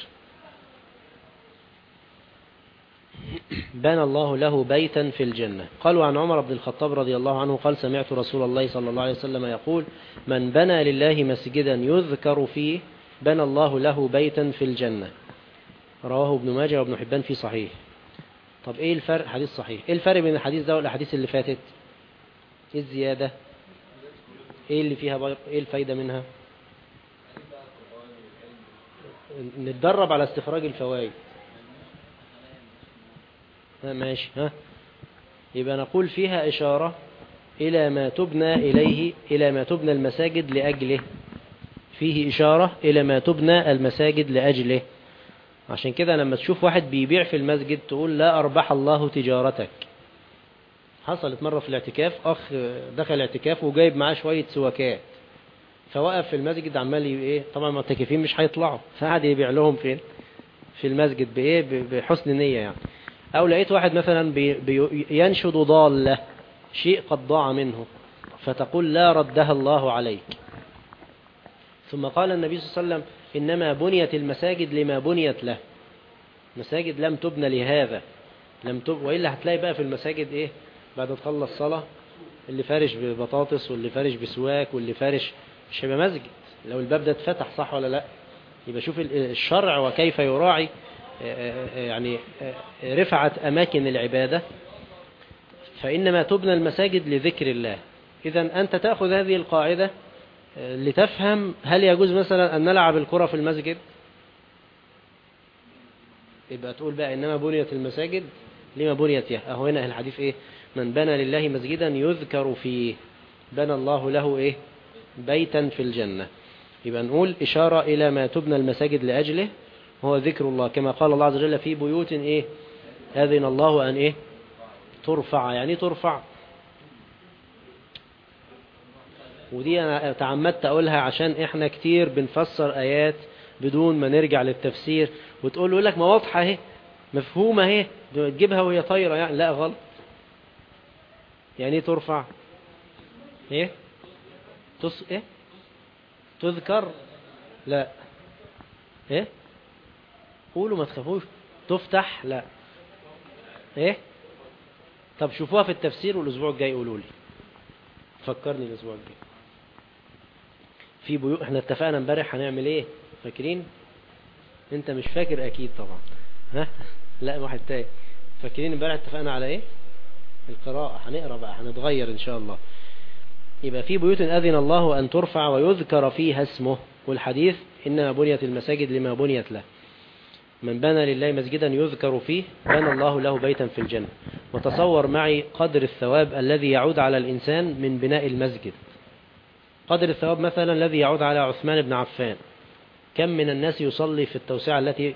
بنى الله له بيتا في الجنة. قالوا عن عمر بن الخطاب رضي الله عنه قال: سمعت رسول الله صلى الله عليه وسلم يقول: من بنى لله مسجدا يذكر فيه بنى الله له بيتا في الجنة. رواه ابن ماجه وابن حبان في صحيح. طب ايه الفرق؟ حديث صحيح. ايه الفرق بين الحديث ده والاحاديث اللي فاتت؟ ايه الزيادة؟ ايه اللي فيها ايه الفايدة منها؟ نتدرب على استخراج الفوائد. ماشي. يبقى نقول فيها إشارة إلى ما تبنى إليه، إلى ما تبنى المساجد لأجله. فيه إشارة إلى ما تبنى المساجد لأجله. عشان كده لما تشوف واحد بيبيع في المسجد تقول: لا أربح الله تجارتك. حصلت مرة في الاعتكاف، أخ دخل الاعتكاف وجايب معاه شوية سواكات، فوقف في المسجد عمال ايه، طبعا المعتكفين مش هيطلعوا، فقعد يبيع لهم فين؟ في المسجد بايه، بحسن نية يعني. او لقيت واحد مثلا ينشد ضالة، شيء قد ضاع منه، فتقول: لا ردها الله عليك. ثم قال النبي صلى الله عليه وسلم: إنما بنيت المساجد لما بنيت له. مساجد لم تبنى لهذا، وإلا هتلاقي بقى في المساجد ايه، بعد ما تخلص صلاة اللي فارش ببطاطس واللي فارش بسواك واللي فارش، مش هيبقى مسجد لو الباب ده اتفتح، صح ولا لا؟ يبقى شوف الشرع وكيف يراعي يعني رفعت أماكن العبادة، فإنما تبنى المساجد لذكر الله. إذا أنت تأخذ هذه القاعدة لتفهم هل يجوز مثلا أن نلعب الكرة في المسجد؟ يبقى تقول بقى إنما بنيت المساجد لما بنيت أهو هنا الحديث إيه؟ من بنى لله مسجدا يذكر فيه بنى الله له إيه؟ بيتا في الجنة. يبقى نقول إشارة إلى ما تبنى المساجد لأجله هو ذكر الله، كما قال الله عز وجل في بيوت إيه؟ أذن الله أن إيه؟ ترفع. يعني ترفع، ودي أنا تعمدت أقولها عشان إحنا كتير بنفسر آيات بدون ما نرجع للتفسير، وتقول له لك ما واضحة اهي مفهومة اهي تجيبها وهي طايرة، يعني لا غلط. يعني ايه ترفع؟ ايه ايه تذكر؟ لا. ايه قولوا ما تخافوش. تفتح؟ لا. ايه طب شوفوها في التفسير والاسبوع الجاي قولوا لي، فكرني الاسبوع الجاي في بيوت. احنا اتفقنا امبارح هنعمل ايه؟ فاكرين؟ انت مش فاكر اكيد طبعا. ها لا واحد تاني. فاكرين امبارح اتفقنا على ايه؟ القراءة. هنقرأ بقى، هنتغير ان شاء الله. يبقى في بيوت اذن الله ان ترفع ويذكر فيها اسمه، والحديث انما بنيت المساجد لما بنيت له. من بنى لله مسجدا يذكر فيه بنى الله له بيتا في الجنة. وتصور معي قدر الثواب الذي يعود على الإنسان من بناء المسجد. قدر الثواب مثلا الذي يعود على عثمان بن عفان. كم من الناس يصلي في التوسعة التي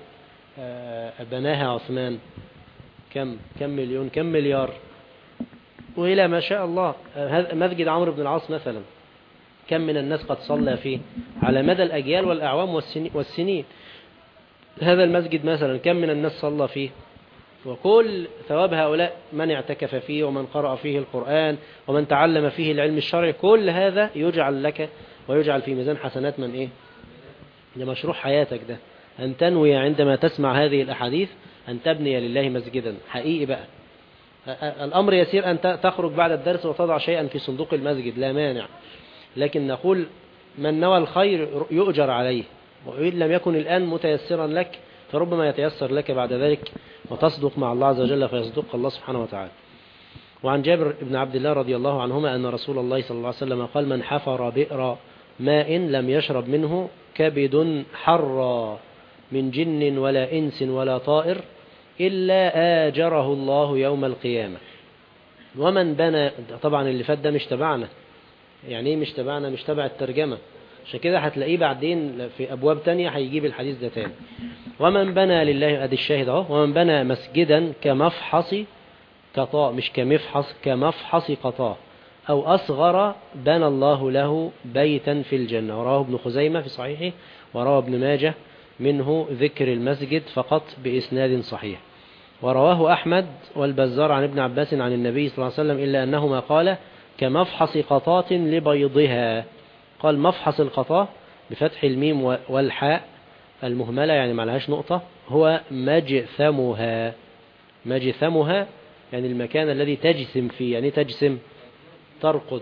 بناها عثمان؟ كم مليون، كم مليار، وإلى ما شاء الله. مسجد عمرو بن العاص مثلا كم من الناس قد صلى فيه على مدى الأجيال والأعوام والسنين. هذا المسجد مثلا كم من الناس صلى فيه، وكل ثواب هؤلاء من اعتكف فيه ومن قرأ فيه القرآن ومن تعلم فيه العلم الشرعي، كل هذا يجعل لك ويجعل في ميزان حسنات من إيه؟ ده مشروع حياتك ده، أن تنوي عندما تسمع هذه الأحاديث أن تبني لله مسجدا حقيقي بقى. الأمر يسير أن تخرج بعد الدرس وتضع شيئا في صندوق المسجد، لا مانع، لكن نقول من نوى الخير يؤجر عليه، وإن لم يكن الآن متيسرا لك فربما يتيسر لك بعد ذلك، وتصدق مع الله عز وجل فيصدق الله سبحانه وتعالى. وعن جابر بن عبد الله رضي الله عنهما أن رسول الله صلى الله عليه وسلم قال: من حفر بئر ماء لم يشرب منه كبد حرى من جن ولا إنس ولا طائر إلا آجره الله يوم القيامة. ومن بنى، طبعا اللي فات ده مش تبعنا. يعني ايه مش تبعنا؟ مش تبع الترجمة، عشان كده هتلاقيه بعدين في أبواب تانية هيجيب الحديث ده تاني. ومن بنى لله، أدي الشاهد اهو، ومن بنى مسجدا كمفحص قطاء، مش كمفحص، كمفحص قطاء أو أصغر بنى الله له بيتا في الجنة. ورواه ابن خزيمة في صحيحه، ورواه ابن ماجه منه ذكر المسجد فقط بإسناد صحيح. ورواه أحمد والبزار عن ابن عباس عن النبي صلى الله عليه وسلم إلا أنهما قال كمفحص قطاة لبيضها. قال مفحص القطاة بفتح الميم والحاء المهملة يعني ما لهاش نقطة، هو مجثمها. مجثمها يعني المكان الذي تجسم فيه. يعني تجسم؟ ترقد.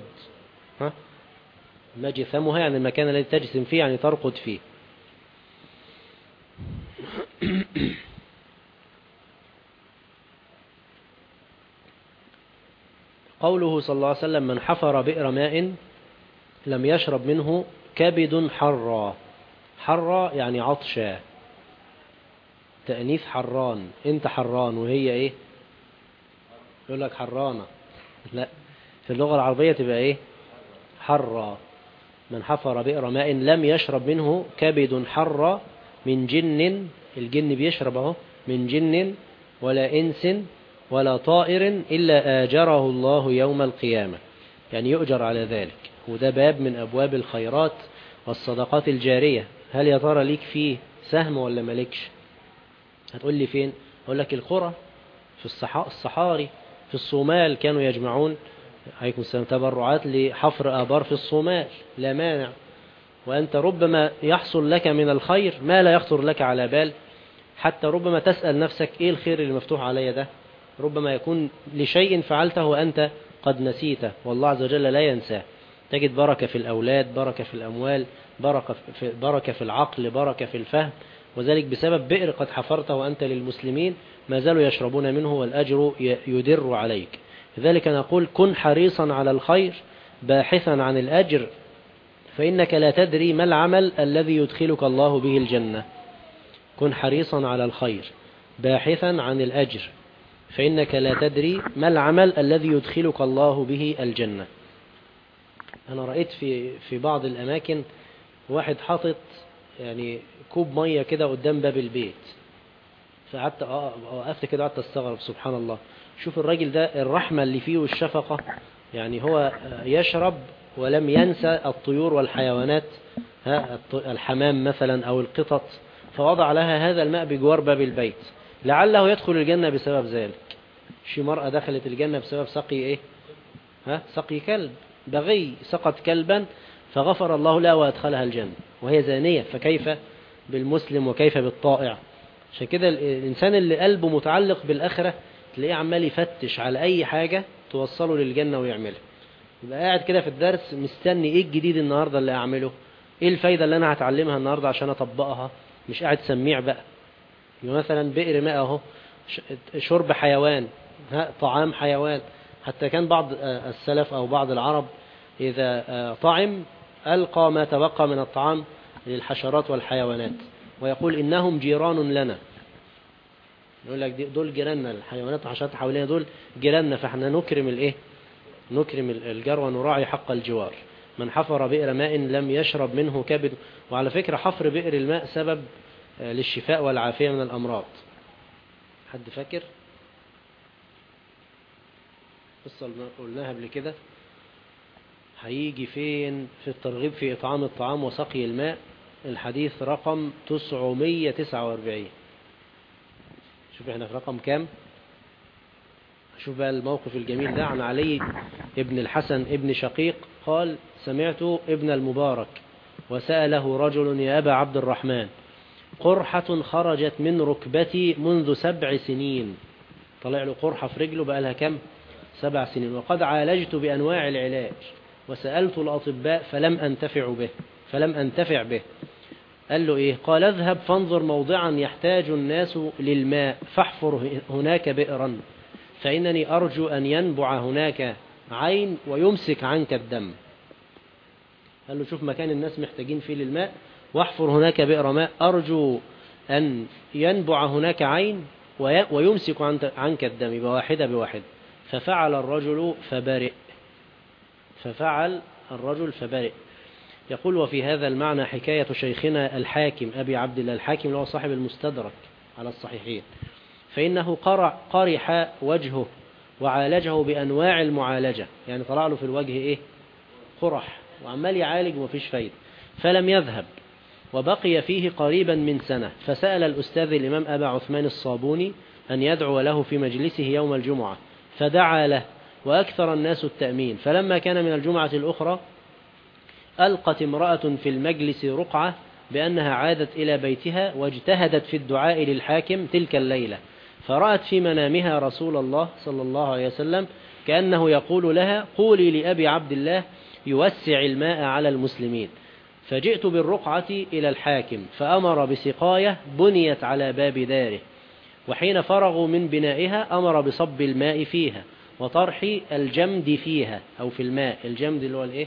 مجثمها يعني المكان الذي تجسم فيه، يعني ترقد فيه. قوله صلى الله عليه وسلم: من حفر بئر ماء لم يشرب منه كبد حرى. حرى يعني عطشا، تأنيث حران. انت حران وهي ايه؟ يقول لك حرانة. لا، في اللغة العربية تبقى ايه؟ حرى. من حفر بئر ماء لم يشرب منه كبد حرى من جن، الجن بيشرب اهو، من جن ولا إنس ولا طائر إلا آجره الله يوم القيامة، يعني يؤجر على ذلك. وده باب من أبواب الخيرات والصدقات الجارية. هل يا ترى ليك فيه سهم ولا مالكش؟ هتقول لي فين؟ أقول لك القرى في الصحاري في الصومال كانوا يجمعون عليكم السلام تبرعات لحفر آبار في الصومال، لا مانع. وأنت ربما يحصل لك من الخير ما لا يخطر لك على بال، حتى ربما تسأل نفسك إيه الخير اللي مفتوح علي ده؟ ربما يكون لشيء فعلته وأنت قد نسيته، والله عز وجل لا ينساه. تجد بركة في الأولاد، بركة في الأموال، بركة في العقل، بركة في الفهم، وذلك بسبب بئر قد حفرته وأنت للمسلمين ما زالوا يشربون منه والأجر يدر عليك. لذلك نقول كن حريصا على الخير باحثا عن الأجر، فإنك لا تدري ما العمل الذي يدخلك الله به الجنة. كن حريصا على الخير باحثا عن الأجر، فإنك لا تدري ما العمل الذي يدخلك الله به الجنة. أنا رأيت في بعض الأماكن واحد حاطط يعني كوب مية كده قدام باب البيت، فقعدت وقفت كده قعدت استغرب سبحان الله. شوف الراجل ده الرحمة اللي فيه والشفقة، يعني هو يشرب ولم ينسى الطيور والحيوانات، الحمام مثلا أو القطط، فوضع لها هذا الماء بجوار باب البيت لعله يدخل الجنة بسبب ذلك. شي مرأة دخلت الجنة بسبب سقي إيه؟ سقي كلب، بغي سقط كلبا فغفر الله لها وأدخلها الجنة وهي زانية، فكيف بالمسلم وكيف بالطائع؟ عشان كده الإنسان اللي قلبه متعلق بالآخرة تلاقيه عمال يفتش على أي حاجة توصله للجنة ويعملها. يبقى قاعد كده في الدرس مستني إيه الجديد النهاردة اللي أعمله، إيه الفايدة اللي أنا هتعلمها النهاردة عشان أطبقها، مش قاعد سميع بقى. يبقى مثلا بئر ماء أهو، شرب حيوان، طعام حيوان. حتى كان بعض السلف أو بعض العرب إذا طعم ألقى ما تبقى من الطعام للحشرات والحيوانات ويقول إنهم جيران لنا. يقول لك دول جيراننا، الحيوانات والحشرات حوالينا دول جيراننا، فاحنا نكرم الايه؟ نكرم الجار ونراعي حق الجوار. من حفر بئر ماء لم يشرب منه كبد. وعلى فكرة حفر بئر الماء سبب للشفاء والعافية من الأمراض. حد فاكر؟ قصة قلناها قبل كده، هيجي فين في الترغيب في إطعام الطعام وسقي الماء، الحديث رقم 949. شوف احنا في رقم كام. شوف بقى الموقف الجميل ده. عن علي ابن الحسن ابن شقيق قال سمعت ابن المبارك وسأله رجل يا أبا عبد الرحمن قرحة خرجت من ركبتي منذ 7 سنين. طلع له قرحة في رجله بقى لها كم؟ 7 سنين، وقد عالجت بأنواع العلاج وسألت الأطباء فلم أنتفع به. قال له إيه؟ قال اذهب فانظر موضعا يحتاج الناس للماء فاحفر هناك بئرا فإنني أرجو أن ينبع هناك عين ويمسك عنك الدم. قال له شوف مكان الناس محتاجين فيه للماء واحفر هناك بئر ماء أرجو أن ينبع هناك عين ويمسك عنك الدم بواحدة بواحدة. ففعل الرجل فبرئ. يقول وفي هذا المعنى حكاية شيخنا الحاكم أبي عبد الله الحاكم اللي هو صاحب المستدرك على الصحيحين، فإنه قرح وجهه وعالجه بأنواع المعالجة. يعني طلع له في الوجه إيه؟ قرح، وعمال يعالج ومفيش فايدة، فلم يذهب وبقي فيه قريبا من سنة. فسأل الأستاذ الإمام أبا عثمان الصابوني أن يدعو له في مجلسه يوم الجمعة، فدعا له وأكثر الناس التأمين. فلما كان من الجمعة الأخرى ألقت امرأة في المجلس رقعة بأنها عادت إلى بيتها واجتهدت في الدعاء للحاكم تلك الليلة، فرأت في منامها رسول الله صلى الله عليه وسلم كأنه يقول لها قولي لأبي عبد الله يوسع الماء على المسلمين. فجئت بالرقعة إلى الحاكم فأمر بسقاية بنيت على باب داره، وحين فرغوا من بنائها أمر بصب الماء فيها وطرح الجمد فيها أو في الماء. الجمد اللي هو الإيه؟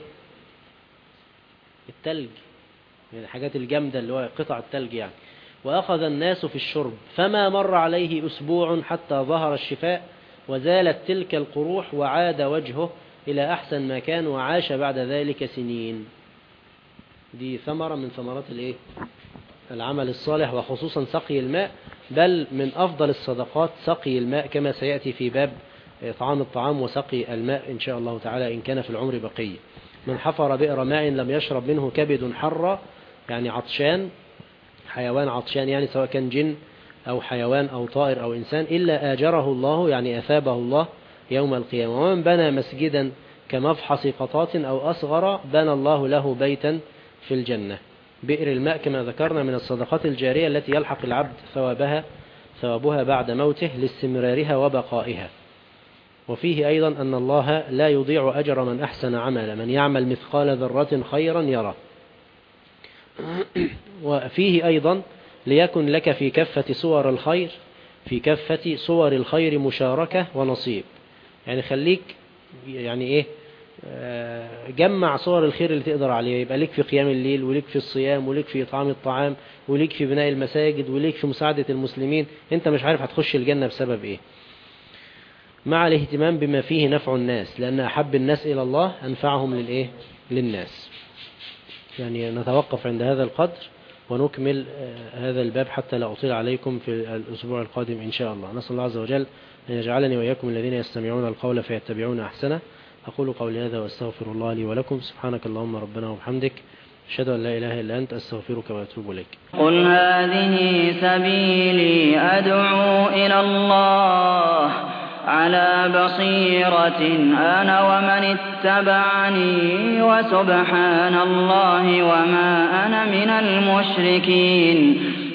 التلج، يعني الحاجات الجامدة اللي هو قطع التلج يعني. وأخذ الناس في الشرب، فما مر عليه أسبوع حتى ظهر الشفاء وزالت تلك القروح وعاد وجهه إلى أحسن ما كان وعاش بعد ذلك سنين. دي ثمرة من ثمرات الإيه؟ العمل الصالح، وخصوصا سقي الماء، بل من أفضل الصدقات سقي الماء كما سيأتي في باب طعام الطعام وسقي الماء إن شاء الله تعالى إن كان في العمر بقية. من حفر بئر ماء لم يشرب منه كبد حر، يعني عطشان، حيوان عطشان يعني، سواء كان جن أو حيوان أو طائر أو إنسان، إلا آجره الله يعني أثابه الله يوم القيامة. ومن بنى مسجدا كمفحص قطات أو أصغر بنى الله له بيتا في الجنة. بئر الماء كما ذكرنا من الصدقات الجارية التي يلحق العبد ثوابها بعد موته لاستمرارها وبقائها. وفيه أيضا أن الله لا يضيع أجر من أحسن عملا، من يعمل مثقال ذرة خيرا يره. وفيه أيضا ليكن لك في كافة صور الخير مشاركة ونصيب. يعني خليك يعني إيه جمع صور الخير اللي تقدر عليها. يبقى ليك في قيام الليل، وليك في الصيام، وليك في إطعام الطعام، وليك في بناء المساجد، وليك في مساعدة المسلمين. انت مش عارف هتخش الجنة بسبب ايه. مع الاهتمام بما فيه نفع الناس، لأن أحب الناس إلى الله أنفعهم للناس. يعني نتوقف عند هذا القدر ونكمل هذا الباب حتى لا أطيل عليكم في الأسبوع القادم إن شاء الله. نسأل الله عز وجل أن يجعلني وإياكم الذين يستمعون القول فيتبعون أحسنه. أقول قولي هذا وأستغفر الله لي ولكم. سبحانك اللهم ربنا وبحمدك، أشهد أن لا إله إلا أنت، أستغفرك وأتوب إليك. قل هذه سبيلي أدعو إلى الله على بصيرة أنا ومن اتبعني، وسبحان الله وما أنا من المشركين.